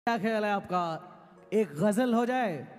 क्या ख्याल है आपका, एक गजल हो जाए?